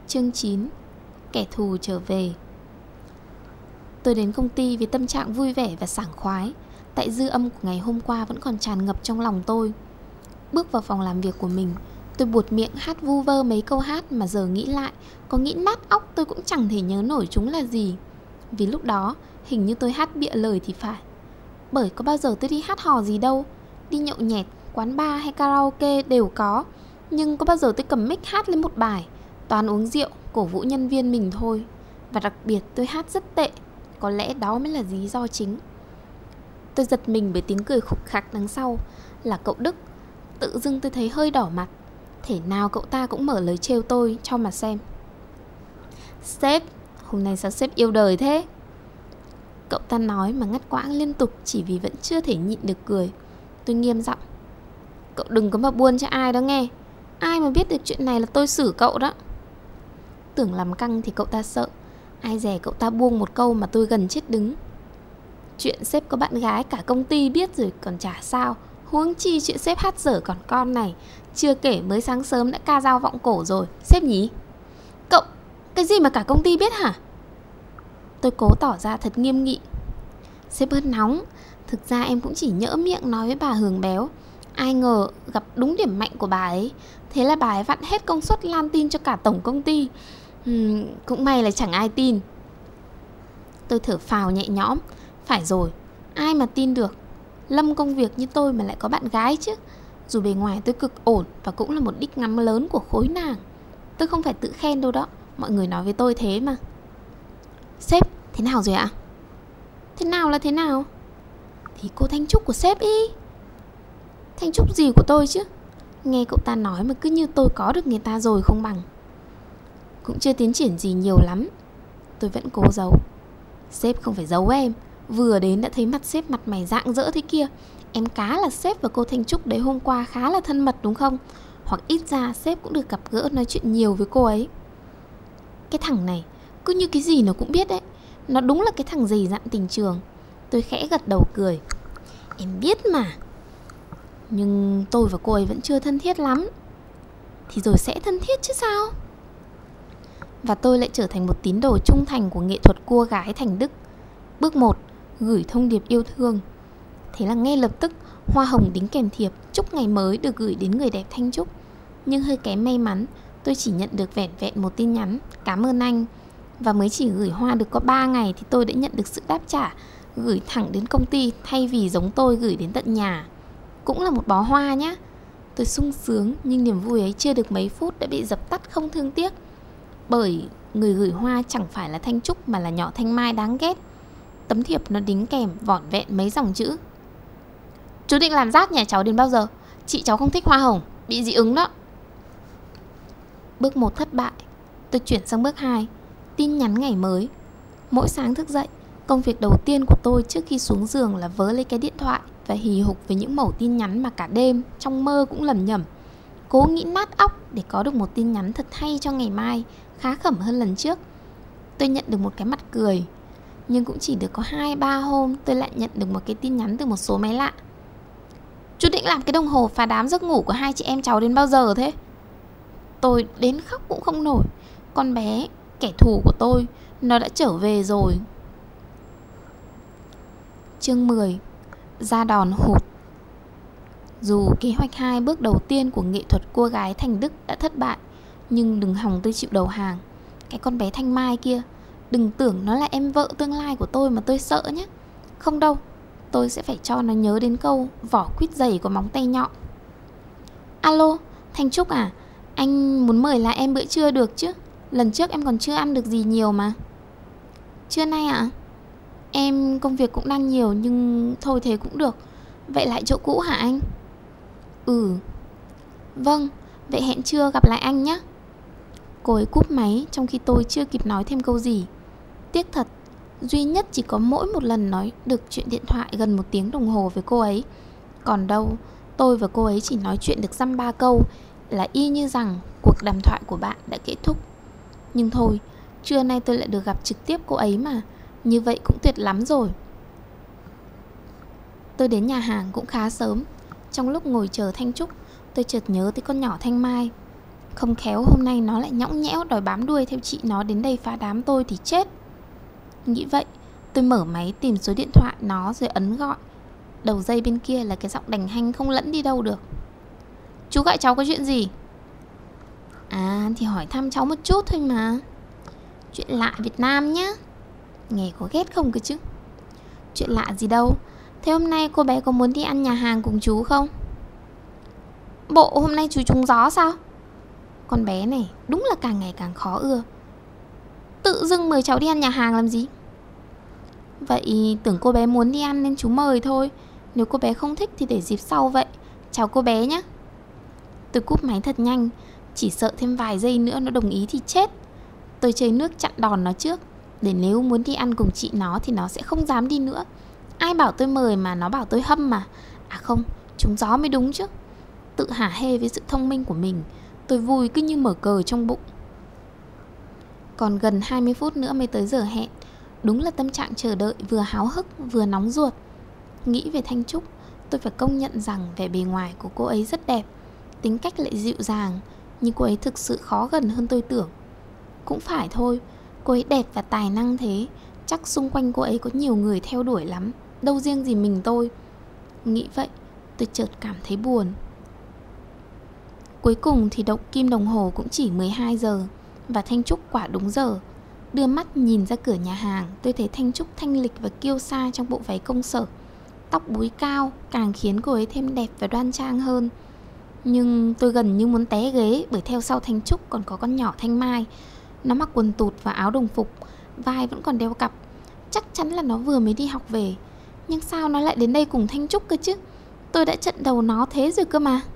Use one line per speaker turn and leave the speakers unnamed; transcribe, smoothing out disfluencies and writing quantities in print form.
Chương 9. Kẻ thù trở về. Tôi đến công ty với tâm trạng vui vẻ và sảng khoái, tại dư âm của ngày hôm qua vẫn còn tràn ngập trong lòng tôi. Bước vào phòng làm việc của mình, tôi buột miệng hát vu vơ mấy câu hát mà giờ nghĩ lại, có nghĩ nát óc tôi cũng chẳng thể nhớ nổi chúng là gì. Vì lúc đó hình như tôi hát bịa lời thì phải. Bởi có bao giờ tôi đi hát hò gì đâu. Đi nhậu nhẹt, quán bar hay karaoke đều có, nhưng có bao giờ tôi cầm mic hát lên một bài. Toàn uống rượu, cổ vũ nhân viên mình thôi. Và đặc biệt tôi hát rất tệ. Có lẽ đó mới là lý do chính. Tôi giật mình bởi tiếng cười khục khặc đằng sau. Là cậu Đức. Tự dưng tôi thấy hơi đỏ mặt. Thể nào cậu ta cũng mở lời trêu tôi cho mà xem. Sếp, hôm nay sao sếp yêu đời thế? Cậu ta nói mà ngắt quãng liên tục chỉ vì vẫn chưa thể nhịn được cười. Tôi nghiêm giọng. Cậu đừng có mà buôn cho ai đó nghe. Ai mà biết được chuyện này là tôi xử cậu đó. Tưởng làm căng thì cậu ta sợ. Ai dè cậu ta buông một câu mà tôi gần chết đứng. Chuyện sếp có bạn gái cả công ty biết rồi còn chả sao. Huống chi chuyện sếp hát dở còn con này. Chưa kể mới sáng sớm đã ca dao vọng cổ rồi. Sếp nhỉ? Cậu, cái gì mà cả công ty biết hả? Tôi cố tỏ ra thật nghiêm nghị. Sếp bớt nóng. Thực ra em cũng chỉ nhỡ miệng nói với bà Hường béo. Ai ngờ gặp đúng điểm mạnh của bà ấy. Thế là bà ấy vặn hết công suất lan tin cho cả tổng công ty. Cũng may là chẳng ai tin. Tôi thở phào nhẹ nhõm. Phải rồi, ai mà tin được. Lâm công việc như tôi mà lại có bạn gái chứ. Dù bề ngoài tôi cực ổn và cũng là một đích ngắm lớn của khối nàng. Tôi không phải tự khen đâu đó. Mọi người nói với tôi thế mà. Sếp, thế nào rồi ạ? Thế nào là thế nào? Thì cô Thanh Trúc của sếp ý. Thanh Trúc gì của tôi chứ? Nghe cậu ta nói mà cứ như tôi có được người ta rồi không bằng. Cũng chưa tiến triển gì nhiều lắm. Tôi vẫn cố giấu. Sếp không phải giấu em. Vừa đến đã thấy mặt sếp mặt mày rạng rỡ thế kia. Em cá là sếp và cô Thanh Trúc đấy hôm qua khá là thân mật đúng không? Hoặc ít ra sếp cũng được gặp gỡ nói chuyện nhiều với cô ấy. Cái thằng này cứ như cái gì nó cũng biết đấy. Nó đúng là cái thằng dày dặn tình trường. Tôi khẽ gật đầu cười. Em biết mà. Nhưng tôi và cô ấy vẫn chưa thân thiết lắm. Thì rồi sẽ thân thiết chứ sao? Và tôi lại trở thành một tín đồ trung thành của nghệ thuật cua gái thành Đức. Bước 1. Gửi thông điệp yêu thương. Thế là ngay lập tức hoa hồng đính kèm thiệp chúc ngày mới được gửi đến người đẹp Thanh Trúc. Nhưng hơi kém may mắn, tôi chỉ nhận được vẻn vẹn một tin nhắn cảm ơn anh. Và mới chỉ gửi hoa được có 3 ngày thì tôi đã nhận được sự đáp trả, gửi thẳng đến công ty thay vì giống tôi gửi đến tận nhà. Cũng là một bó hoa nhá. Tôi sung sướng nhưng niềm vui ấy chưa được mấy phút đã bị dập tắt không thương tiếc. Bởi người gửi hoa chẳng phải là Thanh Trúc mà là nhỏ Thanh Mai đáng ghét. Tấm thiệp nó đính kèm vỏn vẹn mấy dòng chữ. Chú định làm rát nhà cháu đến bao giờ? Chị cháu không thích hoa hồng, bị dị ứng đó. Bước 1 thất bại. Tôi chuyển sang bước 2. Tin nhắn ngày mới. Mỗi sáng thức dậy, công việc đầu tiên của tôi trước khi xuống giường là vớ lấy cái điện thoại và hì hục với những mẩu tin nhắn mà cả đêm trong mơ cũng lẩm nhẩm. Cố nghĩ nát óc để có được một tin nhắn thật hay cho ngày mai, khá khẩm hơn lần trước. Tôi nhận được một cái mặt cười. Nhưng cũng chỉ được có 2-3 hôm tôi lại nhận được một cái tin nhắn từ một số máy lạ. Chú định làm cái đồng hồ phá đám giấc ngủ của hai chị em cháu đến bao giờ thế? Tôi đến khóc cũng không nổi. Con bé, kẻ thù của tôi, nó đã trở về rồi. Chương 10. Ra đòn hụt. Dù kế hoạch 2 bước đầu tiên của nghệ thuật cua gái thành Đức đã thất bại, nhưng đừng hòng tôi chịu đầu hàng. Cái con bé Thanh Mai kia, đừng tưởng nó là em vợ tương lai của tôi mà tôi sợ nhé. Không đâu, tôi sẽ phải cho nó nhớ đến câu vỏ quýt dày có móng tay nhọn. Alo, Thanh Trúc à? Anh muốn mời lại em bữa trưa được chứ? Lần trước em còn chưa ăn được gì nhiều mà. Trưa nay ạ? Em công việc cũng đang nhiều nhưng thôi thế cũng được. Vậy lại chỗ cũ hả anh? Ừ. Vâng, vậy hẹn trưa gặp lại anh nhé. Cô ấy cúp máy trong khi tôi chưa kịp nói thêm câu gì. Tiếc thật, duy nhất chỉ có mỗi một lần nói được chuyện điện thoại gần 1 tiếng đồng hồ với cô ấy. Còn đâu, tôi và cô ấy chỉ nói chuyện được dăm ba câu là y như rằng cuộc đàm thoại của bạn đã kết thúc. Nhưng thôi, trưa nay tôi lại được gặp trực tiếp cô ấy mà. Như vậy cũng tuyệt lắm rồi. Tôi đến nhà hàng cũng khá sớm. Trong lúc ngồi chờ Thanh Trúc, tôi chợt nhớ tới con nhỏ Thanh Mai. Không khéo hôm nay nó lại nhõng nhẽo đòi bám đuôi theo chị nó đến đây phá đám tôi thì chết. Nghĩ vậy, tôi mở máy tìm số điện thoại nó rồi ấn gọi. Đầu dây bên kia là cái giọng đành hanh không lẫn đi đâu được. Chú gọi cháu có chuyện gì? À thì hỏi thăm cháu một chút thôi mà. Chuyện lạ Việt Nam nhá. Nghe có ghét không cơ chứ. Chuyện lạ gì đâu. Thế hôm nay cô bé có muốn đi ăn nhà hàng cùng chú không? Bộ hôm nay chú trúng gió sao? Con bé này đúng là càng ngày càng khó ưa. Tự dưng mời cháu đi ăn nhà hàng làm gì? Vậy tưởng cô bé muốn đi ăn nên chú mời thôi. Nếu cô bé không thích thì để dịp sau vậy. Chào cô bé nhé. Tôi cúp máy thật nhanh. Chỉ sợ thêm vài giây nữa nó đồng ý thì chết. Tôi chơi nước chặn đòn nó trước, để nếu muốn đi ăn cùng chị nó thì nó sẽ không dám đi nữa. Ai bảo tôi mời mà nó bảo tôi hâm mà. À không, trúng gió mới đúng chứ. Tự hả hê với sự thông minh của mình. Tôi vui cứ như mở cờ trong bụng. Còn gần 20 phút nữa mới tới giờ hẹn. Đúng là tâm trạng chờ đợi vừa háo hức vừa nóng ruột. Nghĩ về Thanh Trúc, tôi phải công nhận rằng vẻ bề ngoài của cô ấy rất đẹp, tính cách lại dịu dàng. Nhưng cô ấy thực sự khó gần hơn tôi tưởng. Cũng phải thôi, cô ấy đẹp và tài năng thế, chắc xung quanh cô ấy có nhiều người theo đuổi lắm, đâu riêng gì mình tôi. Nghĩ vậy, tôi chợt cảm thấy buồn. Cuối cùng thì động kim đồng hồ cũng chỉ 12 giờ. Và Thanh Trúc quả đúng giờ. Đưa mắt nhìn ra cửa nhà hàng, tôi thấy Thanh Trúc thanh lịch và kiêu sa trong bộ váy công sở. Tóc búi cao càng khiến cô ấy thêm đẹp và đoan trang hơn. Nhưng tôi gần như muốn té ghế, bởi theo sau Thanh Trúc còn có con nhỏ Thanh Mai. Nó mặc quần tụt và áo đồng phục, vai vẫn còn đeo cặp. Chắc chắn là nó vừa mới đi học về. Nhưng sao nó lại đến đây cùng Thanh Trúc cơ chứ? Tôi đã chặn đầu nó thế rồi cơ mà.